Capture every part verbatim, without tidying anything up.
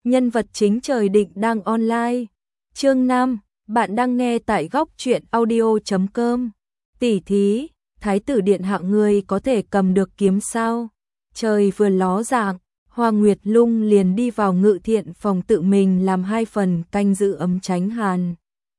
Nhân vật chính trời định đang online. Chương năm, bạn đang nghe tại góc truyện audio chấm com. Tỷ thí, thái tử điện hạ người có thể cầm được kiếm sao? Trời vừa ló dạng, Hoa Nguyệt Lung liền đi vào ngự thiện phòng tự mình làm hai phần canh giữ ấm tránh hàn.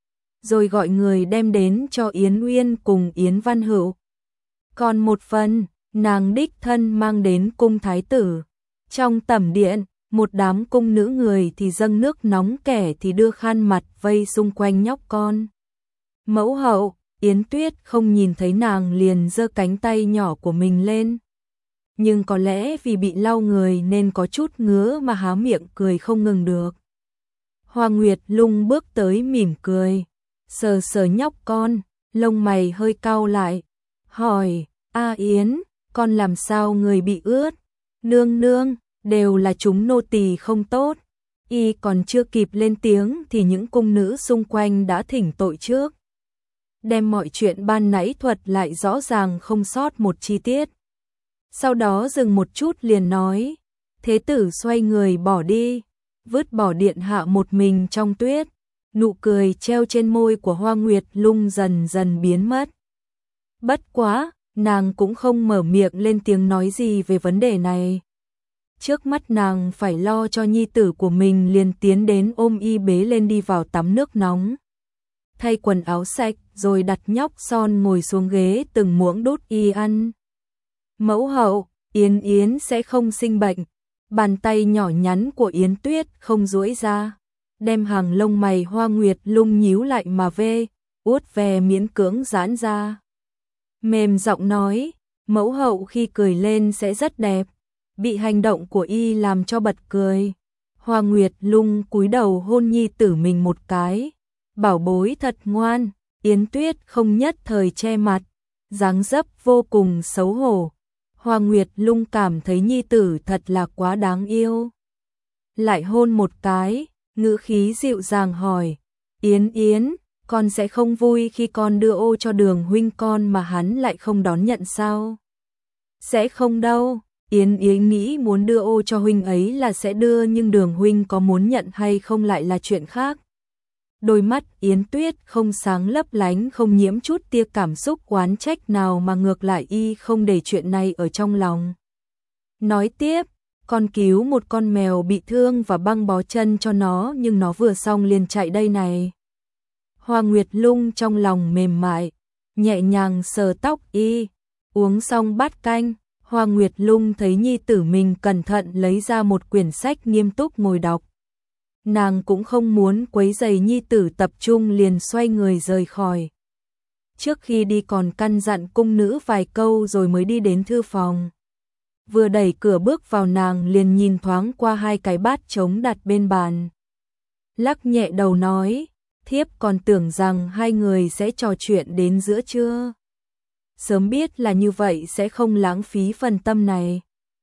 Rồi gọi người đem đến cho Yến Uyên cùng Yến Văn Hữu. Còn một phần, nàng đích thân mang đến cung thái tử. Trong tẩm điện, một đám cung nữ người thì dâng nước nóng, kẻ thì đưa khăn mặt vây xung quanh nhóc con. Mẫu hậu, Yến Tuyết không nhìn thấy nàng liền giơ cánh tay nhỏ của mình lên. Nhưng có lẽ vì bị lau người nên có chút ngứa mà há miệng cười không ngừng được. Hoa Nguyệt Lung bước tới mỉm cười, sờ sờ nhóc con, lông mày hơi cau lại, hỏi, A Yến, con làm sao người bị ướt? Nương nương, đều là chúng nô tỳ không tốt. Y còn chưa kịp lên tiếng thì những cung nữ xung quanh đã thỉnh tội trước. Đem mọi chuyện ban nãy thuật lại rõ ràng không sót một chi tiết. Sau đó dừng một chút liền nói, thế tử xoay người bỏ đi, vứt bỏ điện hạ một mình trong tuyết. Nụ cười treo trên môi của Hoa Nguyệt Lung dần dần biến mất. Bất quá, nàng cũng không mở miệng lên tiếng nói gì về vấn đề này. Trước mắt nàng phải lo cho nhi tử của mình liền tiến đến ôm y bế lên đi vào tắm nước nóng. Thay quần áo sạch rồi đặt nhóc son ngồi xuống ghế từng muỗng đút y ăn. Mẫu hậu, Yến Yến sẽ không sinh bệnh. Bàn tay nhỏ nhắn của Yến Tuyết không duỗi ra, đem hàng lông mày Hoa Nguyệt Lung nhíu lại mà vê, uốt ve miễn cưỡng giãn ra. Mềm giọng nói, mẫu hậu khi cười lên sẽ rất đẹp. Bị hành động của y làm cho bật cười. Hoa Nguyệt Lung cúi đầu hôn nhi tử mình một cái. Bảo bối thật ngoan. Yến Tuyết không nhất thời che mặt, dáng dấp vô cùng xấu hổ. Hoa Nguyệt Lung cảm thấy nhi tử thật là quá đáng yêu. Lại hôn một cái, ngữ khí dịu dàng hỏi, Yến Yến, con sẽ không vui khi con đưa ô cho Đường huynh con mà hắn lại không đón nhận sao? Sẽ không đâu. Yến Yến nghĩ muốn đưa ô cho huynh ấy là sẽ đưa, nhưng Đường huynh có muốn nhận hay không lại là chuyện khác. Đôi mắt Yến Tuyết không sáng lấp lánh, không nhiễm chút tia cảm xúc oán trách nào, mà ngược lại y không để chuyện này ở trong lòng. Nói tiếp, con cứu một con mèo bị thương và băng bó chân cho nó, nhưng nó vừa xong liền chạy đây này. Hoa Nguyệt Lung trong lòng mềm mại, nhẹ nhàng sờ tóc y. Uống xong bát canh, Hoa Nguyệt Lung thấy nhi tử mình cẩn thận lấy ra một quyển sách nghiêm túc ngồi đọc. Nàng cũng không muốn quấy rầy nhi tử tập trung liền xoay người rời khỏi. Trước khi đi còn căn dặn cung nữ vài câu rồi mới đi đến thư phòng. Vừa đẩy cửa bước vào nàng liền nhìn thoáng qua hai cái bát trống đặt bên bàn. Lắc nhẹ đầu nói, thiếp còn tưởng rằng hai người sẽ trò chuyện đến giữa trưa. Sớm biết là như vậy sẽ không lãng phí phần tâm này.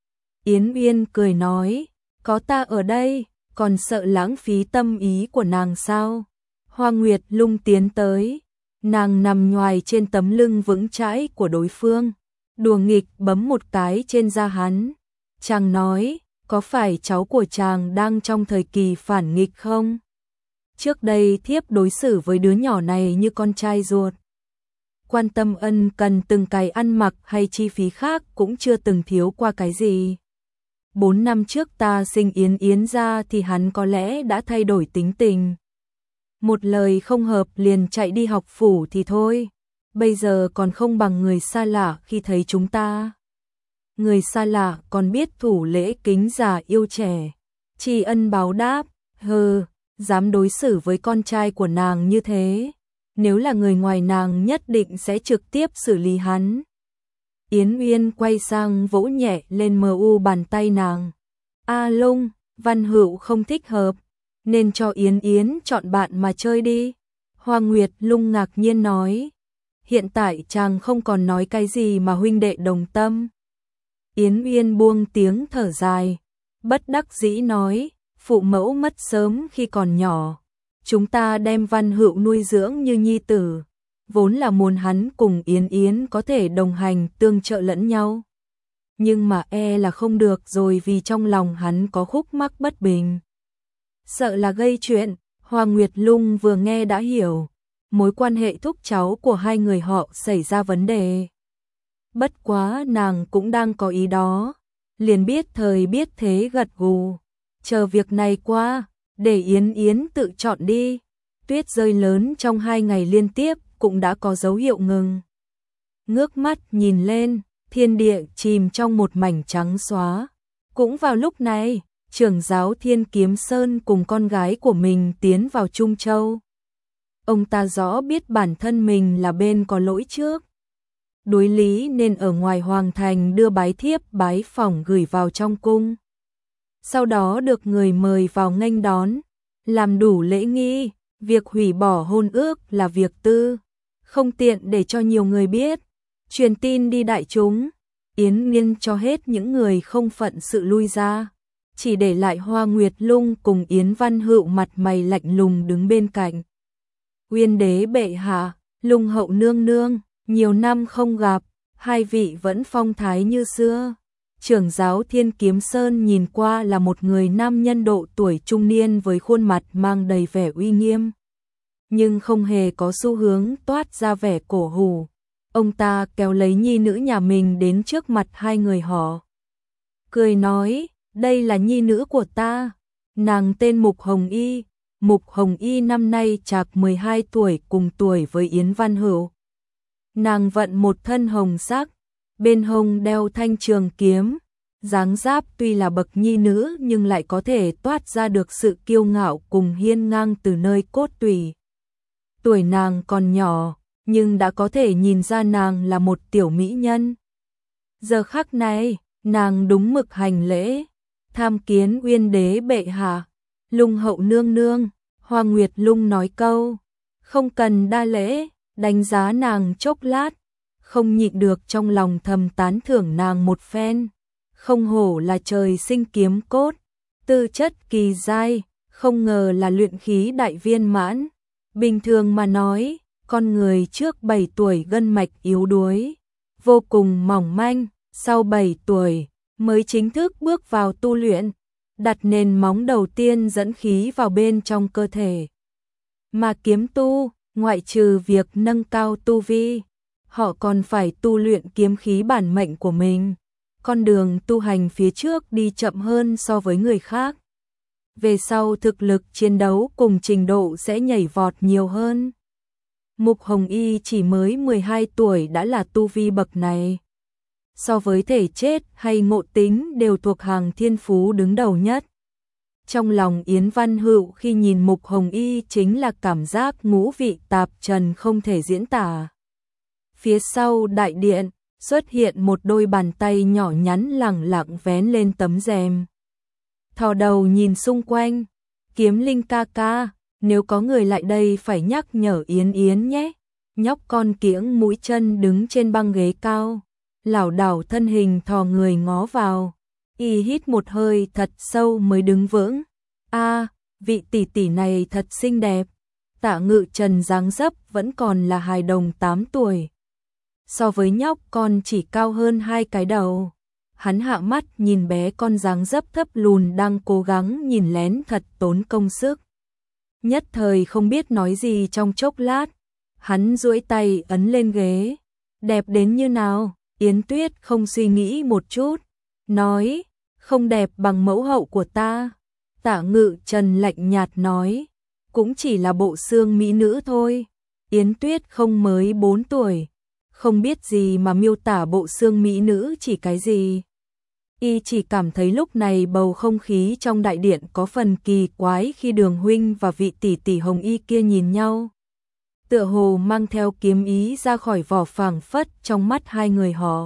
Yến Uyên cười nói, có ta ở đây, còn sợ lãng phí tâm ý của nàng sao? Hoa Nguyệt Lung tiến tới, nàng nằm nhoài trên tấm lưng vững chãi của đối phương, đùa nghịch bấm một cái trên da hắn. Chàng nói, có phải cháu của chàng đang trong thời kỳ phản nghịch không? Trước đây thiếp đối xử với đứa nhỏ này như con trai ruột. Quan tâm ân cần từng cái ăn mặc hay chi phí khác cũng chưa từng thiếu qua cái gì. Bốn năm trước ta sinh Yến Yến ra thì hắn có lẽ đã thay đổi tính tình. Một lời không hợp liền chạy đi học phủ thì thôi. Bây giờ còn không bằng người xa lạ khi thấy chúng ta. Người xa lạ còn biết thủ lễ kính già yêu trẻ, tri ân báo đáp. Hừ, dám đối xử với con trai của nàng như thế. Nếu là người ngoài nàng nhất định sẽ trực tiếp xử lý hắn. Yến Uyên quay sang vỗ nhẹ lên mờ u bàn tay nàng. A Lung, Văn Hữu không thích hợp, nên cho Yến Yến chọn bạn mà chơi đi. Hoa Nguyệt Lung ngạc nhiên nói, hiện tại chàng không còn nói cái gì mà huynh đệ đồng tâm. Yến Uyên buông tiếng thở dài, bất đắc dĩ nói, phụ mẫu mất sớm khi còn nhỏ. Chúng ta đem Văn Hữu nuôi dưỡng như nhi tử, vốn là muốn hắn cùng Yến Yến có thể đồng hành tương trợ lẫn nhau. Nhưng mà e là không được rồi, vì trong lòng hắn có khúc mắc bất bình. sợ là gây chuyện. Hoa Nguyệt Lung vừa nghe đã hiểu, mối quan hệ thúc cháu của hai người họ xảy ra vấn đề. Bất quá nàng cũng đang có ý đó, liền biết thời biết thế gật gù, chờ việc này qua, để Yến Yến tự chọn đi. Tuyết rơi lớn trong hai ngày liên tiếp cũng đã có dấu hiệu ngừng. Ngước mắt nhìn lên, thiên địa chìm trong một mảnh trắng xóa. Cũng vào lúc này, trưởng giáo Thiên Kiếm Sơn cùng con gái của mình tiến vào Trung Châu. Ông ta rõ biết bản thân mình là bên có lỗi trước, đối lý nên ở ngoài hoàng thành đưa bái thiếp bái phỏng gửi vào trong cung. Sau đó được người mời vào nghênh đón, làm đủ lễ nghi, việc hủy bỏ hôn ước là việc tư, không tiện để cho nhiều người biết. Truyền tin đi đại chúng, Yến Nghiên cho hết những người không phận sự lui ra, chỉ để lại Hoa Nguyệt Lung cùng Yến Văn Hựu mặt mày lạnh lùng đứng bên cạnh. Uyên đế bệ hạ, Lung hậu nương nương, nhiều năm không gặp, hai vị vẫn phong thái như xưa. Trưởng giáo Thiên Kiếm Sơn nhìn qua là một người nam nhân độ tuổi trung niên với khuôn mặt mang đầy vẻ uy nghiêm, nhưng không hề có xu hướng toát ra vẻ cổ hủ. Ông ta kéo lấy nhi nữ nhà mình đến trước mặt hai người họ, cười nói, đây là nhi nữ của ta, nàng tên Mục Hồng Y. Mục Hồng Y năm nay trạc mười hai tuổi, cùng tuổi với Yến Văn Hựu. Nàng vận một thân hồng sắc, bên hông đeo thanh trường kiếm, dáng dáp tuy là bậc nhi nữ nhưng lại có thể toát ra được sự kiêu ngạo cùng hiên ngang từ nơi cốt tủy. Tuổi nàng còn nhỏ, nhưng đã có thể nhìn ra nàng là một tiểu mỹ nhân. Giờ khắc này, nàng đúng mực hành lễ, tham kiến Uyên đế bệ hạ. Lung hậu nương nương. Hoa Nguyệt Lung nói câu, không cần đa lễ, đánh giá nàng chốc lát, không nhịn được trong lòng thầm tán thưởng nàng một phen. Không hổ là trời sinh kiếm cốt, tư chất kỳ giai, không ngờ là luyện khí đại viên mãn. Bình thường mà nói, con người trước bảy tuổi gân mạch yếu đuối, vô cùng mỏng manh, sau bảy tuổi mới chính thức bước vào tu luyện, đặt nền móng đầu tiên dẫn khí vào bên trong cơ thể. Mà kiếm tu, ngoại trừ việc nâng cao tu vi, họ còn phải tu luyện kiếm khí bản mệnh của mình. Con đường tu hành phía trước đi chậm hơn so với người khác. Về sau thực lực chiến đấu cùng trình độ sẽ nhảy vọt nhiều hơn. Mục Hồng Y chỉ mới mười hai tuổi đã là tu vi bậc này. So với thể chất hay ngộ tính đều thuộc hàng thiên phú đứng đầu nhất. Trong lòng Yến Văn Hựu khi nhìn Mục Hồng Y chính là cảm giác ngũ vị tạp trần không thể diễn tả. Phía sau đại điện xuất hiện một đôi bàn tay nhỏ nhắn lẳng lặng vén lên tấm rèm. Thò đầu nhìn xung quanh, Kiếm Linh ca ca, nếu có người lại đây phải nhắc nhở Yến Yến nhé. Nhóc con kiễng mũi chân đứng trên băng ghế cao, lảo đảo thân hình thò người ngó vào, y hít một hơi thật sâu mới đứng vững. A, vị tỷ tỷ này thật xinh đẹp. Tạ Ngự Trần dáng dấp vẫn còn là hài đồng tám tuổi. So với nhóc con chỉ cao hơn hai cái đầu. Hắn hạ mắt nhìn bé con dáng dấp thấp lùn đang cố gắng nhìn lén thật tốn công sức. Nhất thời không biết nói gì trong chốc lát, hắn duỗi tay ấn lên ghế. Đẹp đến như nào? Yến Tuyết không suy nghĩ một chút, nói, không đẹp bằng mẫu hậu của ta. Tạ Ngự Trần lạnh nhạt nói, cũng chỉ là bộ xương mỹ nữ thôi. Yến Tuyết không mới bốn tuổi, không biết gì mà miêu tả bộ xương mỹ nữ chỉ cái gì. Y chỉ cảm thấy lúc này bầu không khí trong đại điện có phần kỳ quái khi Đường huynh và vị tỷ tỷ Hồng Y kia nhìn nhau. Tựa hồ mang theo kiếm ý ra khỏi vỏ phảng phất trong mắt hai người họ.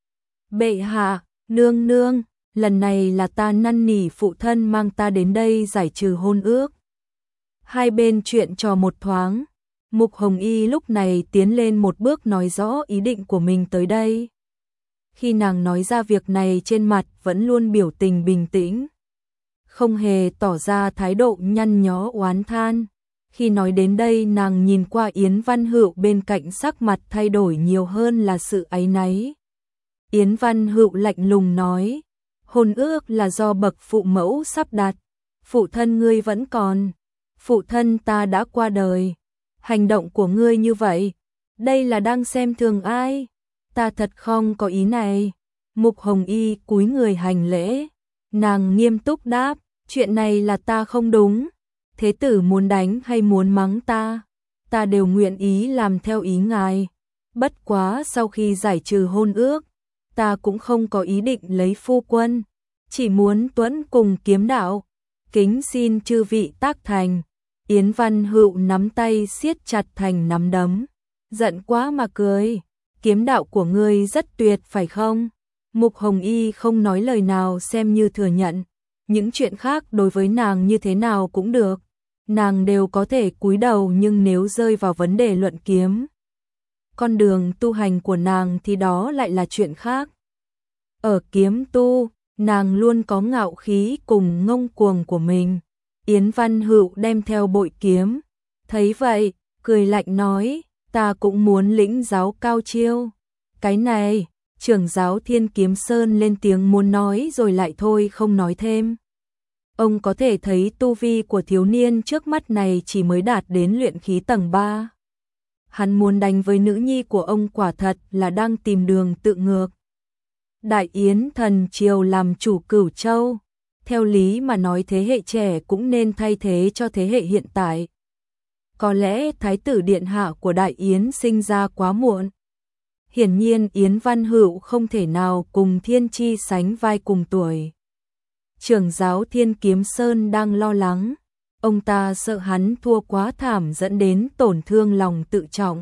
Bệ hạ, nương nương, lần này là ta năn nỉ phụ thân mang ta đến đây giải trừ hôn ước. Hai bên chuyện trò một thoáng, Mục Hồng Y lúc này tiến lên một bước nói rõ ý định của mình tới đây. Khi nàng nói ra việc này trên mặt vẫn luôn biểu tình bình tĩnh, không hề tỏ ra thái độ nhăn nhó oán than. Khi nói đến đây nàng nhìn qua Yến Văn Hựu bên cạnh, sắc mặt thay đổi nhiều hơn là sự áy náy. Yến Văn Hựu lạnh lùng nói, hôn ước là do bậc phụ mẫu sắp đặt, phụ thân ngươi vẫn còn. Phụ thân ta đã qua đời. Hành động của ngươi như vậy, đây là đang xem thường ai? Ta thật không có ý này. Mục Hồng Y cúi người hành lễ. Nàng nghiêm túc đáp, chuyện này là ta không đúng. Thế tử muốn đánh hay muốn mắng ta, ta đều nguyện ý làm theo ý ngài. Bất quá sau khi giải trừ hôn ước, ta cũng không có ý định lấy phu quân, chỉ muốn tuẫn cùng kiếm đạo. Kính xin chư vị tác thành. Yến Văn Hữu nắm tay siết chặt thành nắm đấm, giận quá mà cười. Kiếm đạo của ngươi rất tuyệt phải không? Mục Hồng Y không nói lời nào xem như thừa nhận. Những chuyện khác đối với nàng như thế nào cũng được, nàng đều có thể cúi đầu, nhưng nếu rơi vào vấn đề luận kiếm, con đường tu hành của nàng thì đó lại là chuyện khác. Ở kiếm tu, nàng luôn có ngạo khí cùng ngông cuồng của mình. Yến Văn Hữu đem theo bội kiếm, thấy vậy, cười lạnh nói, ta cũng muốn lĩnh giáo cao chiêu. Cái này, trưởng giáo Thiên Kiếm Sơn lên tiếng muốn nói rồi lại thôi không nói thêm. Ông có thể thấy tu vi của thiếu niên trước mắt này chỉ mới đạt đến luyện khí tầng ba. Hắn muốn đánh với nữ nhi của ông quả thật là đang tìm đường tự ngược. Đại Yến thần triều làm chủ Cửu Châu, theo lý mà nói thế hệ trẻ cũng nên thay thế cho thế hệ hiện tại. Có lẽ thái tử điện hạ của Đại Yến sinh ra quá muộn. Hiển nhiên Yến Văn Hữu không thể nào cùng Thiên Chi sánh vai cùng tuổi. Trưởng giáo Thiên Kiếm Sơn đang lo lắng, ông ta sợ hắn thua quá thảm dẫn đến tổn thương lòng tự trọng.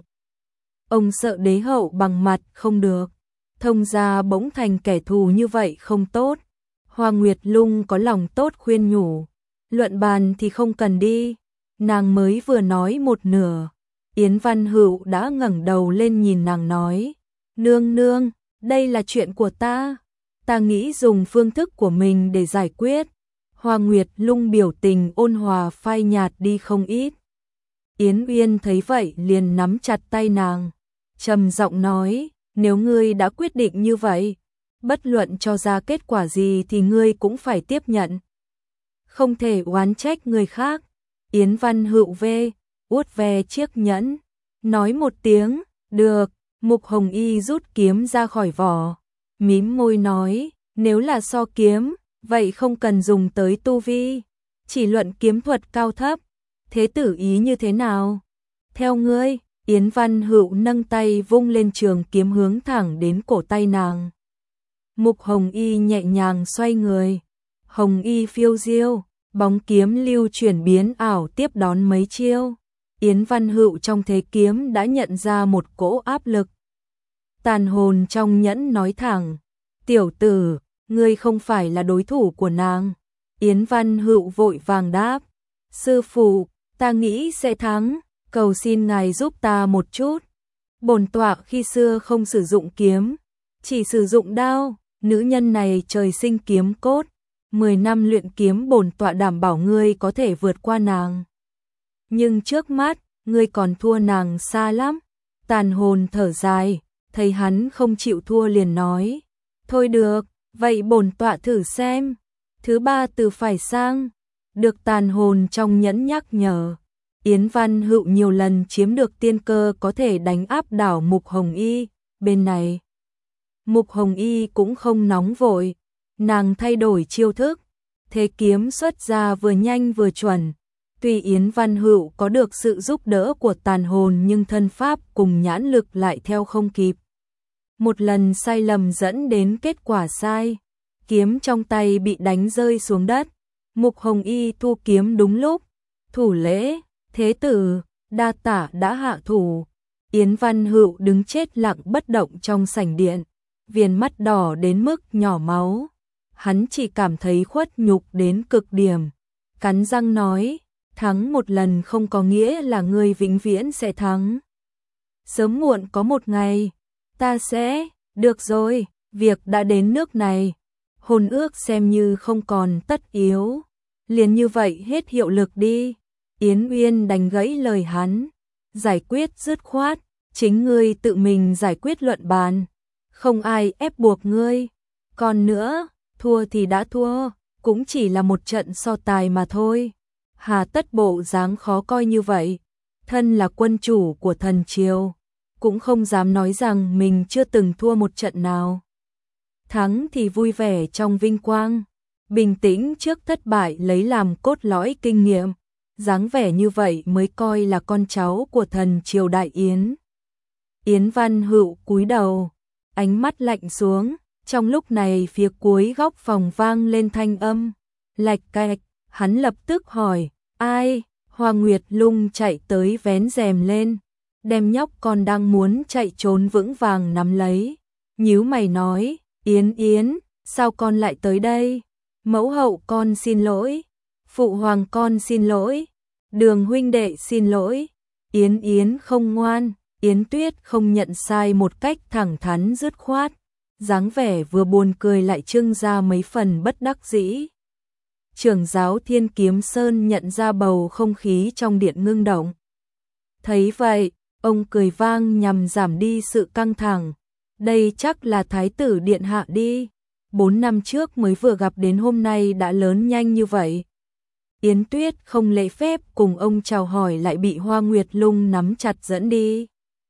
Ông sợ đế hậu bằng mặt không được, thông gia bỗng thành kẻ thù như vậy không tốt. Hoa Nguyệt Lung có lòng tốt khuyên nhủ, luận bàn thì không cần đi. Nàng mới vừa nói một nửa, Yến Văn Hữu đã ngẩng đầu lên nhìn nàng nói, nương nương, đây là chuyện của ta, ta nghĩ dùng phương thức của mình để giải quyết. Hoa Nguyệt Lung biểu tình ôn hòa phai nhạt đi không ít. Yến Uyên thấy vậy liền nắm chặt tay nàng, trầm giọng nói, nếu ngươi đã quyết định như vậy, bất luận cho ra kết quả gì thì ngươi cũng phải tiếp nhận. Không thể oán trách người khác. Yến Văn Hữu về, uốt ve chiếc nhẫn, nói một tiếng, được. Mục Hồng Y rút kiếm ra khỏi vỏ, mím môi nói, nếu là so kiếm, vậy không cần dùng tới tu vi, chỉ luận kiếm thuật cao thấp. Thế tử ý như thế nào? Theo ngươi. Yến Văn Hữu nâng tay vung lên trường kiếm hướng thẳng đến cổ tay nàng. Mục Hồng Y nhẹ nhàng xoay người, Hồng Y phiêu diêu, bóng kiếm lưu chuyển biến ảo tiếp đón mấy chiêu. Yến Văn Hữu trong thế kiếm đã nhận ra một cỗ áp lực. Tàn hồn trong nhẫn nói thẳng, tiểu tử, ngươi không phải là đối thủ của nàng. Yến Văn Hữu vội vàng đáp, sư phụ, ta nghĩ sẽ thắng, cầu xin ngài giúp ta một chút. Bổn tọa khi xưa không sử dụng kiếm, chỉ sử dụng đao, nữ nhân này trời sinh kiếm cốt, mười năm luyện kiếm bổn tọa đảm bảo ngươi có thể vượt qua nàng. Nhưng trước mắt, ngươi còn thua nàng xa lắm. Tàn hồn thở dài, thấy hắn không chịu thua liền nói, thôi được, vậy bổn tọa thử xem. Thứ ba từ phải sang, được tàn hồn trong nhẫn nhắc nhở. Yến Văn Hữu nhiều lần chiếm được tiên cơ có thể đánh áp đảo Mục Hồng Y. Bên này, Mục Hồng Y cũng không nóng vội, nàng thay đổi chiêu thức, thế kiếm xuất ra vừa nhanh vừa chuẩn. Tuy Yến Văn Hữu có được sự giúp đỡ của tàn hồn nhưng thân pháp cùng nhãn lực lại theo không kịp. Một lần sai lầm dẫn đến kết quả sai, kiếm trong tay bị đánh rơi xuống đất. Mục Hồng Y thu kiếm đúng lúc, thủ lễ, thế tử, đa tả đã hạ thủ. Yến Văn Hữu đứng chết lặng bất động trong sảnh điện, viền mắt đỏ đến mức nhỏ máu. Hắn chỉ cảm thấy khuất nhục đến cực điểm, cắn răng nói, thắng một lần không có nghĩa là ngươi vĩnh viễn sẽ thắng. Sớm muộn có một ngày, ta sẽ, được rồi, việc đã đến nước này, hôn ước xem như không còn tất yếu, liền như vậy hết hiệu lực đi. Yến Uyên đánh gãy lời hắn, giải quyết dứt khoát, chính ngươi tự mình giải quyết luận bàn, không ai ép buộc ngươi. Còn nữa, thua thì đã thua, cũng chỉ là một trận so tài mà thôi. Hà tất bộ dáng khó coi như vậy, thân là quân chủ của thần triều, cũng không dám nói rằng mình chưa từng thua một trận nào. Thắng thì vui vẻ trong vinh quang, bình tĩnh trước thất bại lấy làm cốt lõi kinh nghiệm, dáng vẻ như vậy mới coi là con cháu của thần triều Đại Yến. Yến Văn Hữu cúi đầu, ánh mắt lạnh xuống, trong lúc này phía cuối góc phòng vang lên thanh âm, lạch cạch, hắn lập tức hỏi, ai? Hoa Nguyệt Lung chạy tới vén rèm lên, đem nhóc con đang muốn chạy trốn vững vàng nắm lấy, nhíu mày nói, Yến Yến, sao con lại tới đây? Mẫu hậu con xin lỗi, phụ hoàng con xin lỗi, Đường huynh đệ xin lỗi. Yến Yến không ngoan, Yến Tuyết không nhận sai một cách thẳng thắn dứt khoát, dáng vẻ vừa buồn cười lại trưng ra mấy phần bất đắc dĩ. Trưởng giáo Thiên Kiếm Sơn nhận ra bầu không khí trong điện ngưng động. Thấy vậy, ông cười vang nhằm giảm đi sự căng thẳng. Đây chắc là thái tử điện hạ đi. Bốn năm trước mới vừa gặp đến hôm nay đã lớn nhanh như vậy. Yến Tuyết không lễ phép cùng ông chào hỏi lại bị Hoa Nguyệt Lung nắm chặt dẫn đi.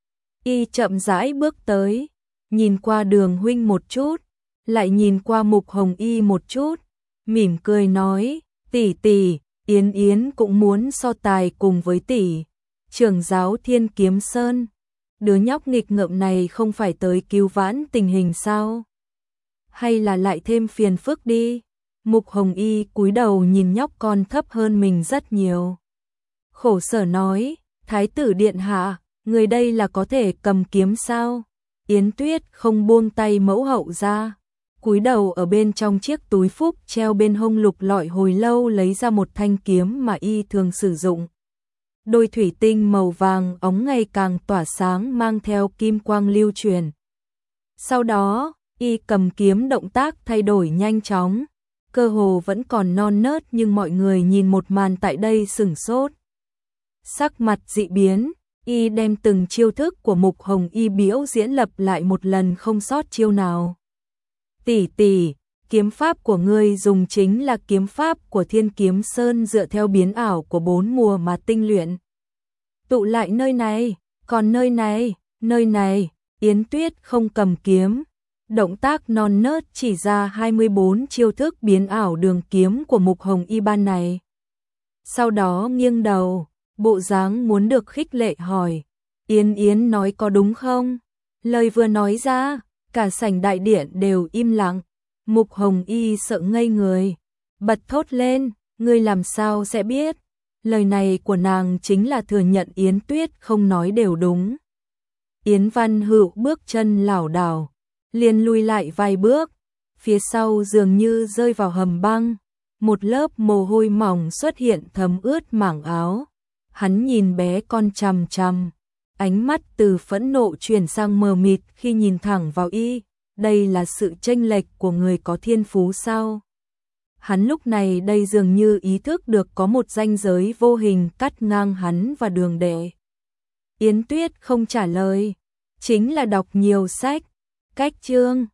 Y chậm rãi bước tới, nhìn qua Đường huynh một chút, lại nhìn qua Mục Hồng Y một chút, mỉm cười nói, tỷ tỷ, Yến Yến cũng muốn so tài cùng với tỷ. Trưởng giáo Thiên Kiếm Sơn, đứa nhóc nghịch ngợm này không phải tới cứu vãn tình hình sao? Hay là lại thêm phiền phức đi? Mục Hồng Y cúi đầu nhìn nhóc con thấp hơn mình rất nhiều. Khổ sở nói, Thái tử điện hạ, người đây là có thể cầm kiếm sao? Yến Tuyết không buông tay mẫu hậu ra, cúi đầu ở bên trong chiếc túi phúc treo bên hông lục lọi hồi lâu lấy ra một thanh kiếm mà y thường sử dụng. Đôi thủy tinh màu vàng óng ngày càng tỏa sáng mang theo kim quang lưu truyền. Sau đó, y cầm kiếm động tác thay đổi nhanh chóng, cơ hồ vẫn còn non nớt nhưng mọi người nhìn một màn tại đây sửng sốt. Sắc mặt dị biến, y đem từng chiêu thức của Mục Hồng Y biểu diễn lập lại một lần không sót chiêu nào. Tỷ tỷ, kiếm pháp của ngươi dùng chính là kiếm pháp của Thiên Kiếm Sơn dựa theo biến ảo của bốn mùa mà tinh luyện. Tụ lại nơi này, còn nơi này, nơi này, Yến Tuyết không cầm kiếm. Động tác non nớt chỉ ra hai mươi bốn chiêu thức biến ảo đường kiếm của Mục Hồng Y ban này. Sau đó nghiêng đầu, bộ dáng muốn được khích lệ hỏi, Yến Yến nói có đúng không? Lời vừa nói ra, cả sảnh đại điện đều im lặng. Mục Hồng Y sợ ngây người, bật thốt lên, ngươi làm sao sẽ biết? Lời này của nàng chính là thừa nhận Yến Tuyết không nói đều đúng. Yến Văn Hữu bước chân lảo đảo, liền lùi lại vài bước, phía sau dường như rơi vào hầm băng, một lớp mồ hôi mỏng xuất hiện thấm ướt mảng áo. Hắn nhìn bé con chằm chằm, ánh mắt từ phẫn nộ chuyển sang mờ mịt khi nhìn thẳng vào y, đây là sự chênh lệch của người có thiên phú sao? Hắn lúc này đây dường như ý thức được có một ranh giới vô hình cắt ngang hắn và Đường đệ. Yến Tuyết không trả lời, chính là đọc nhiều sách, cách chương.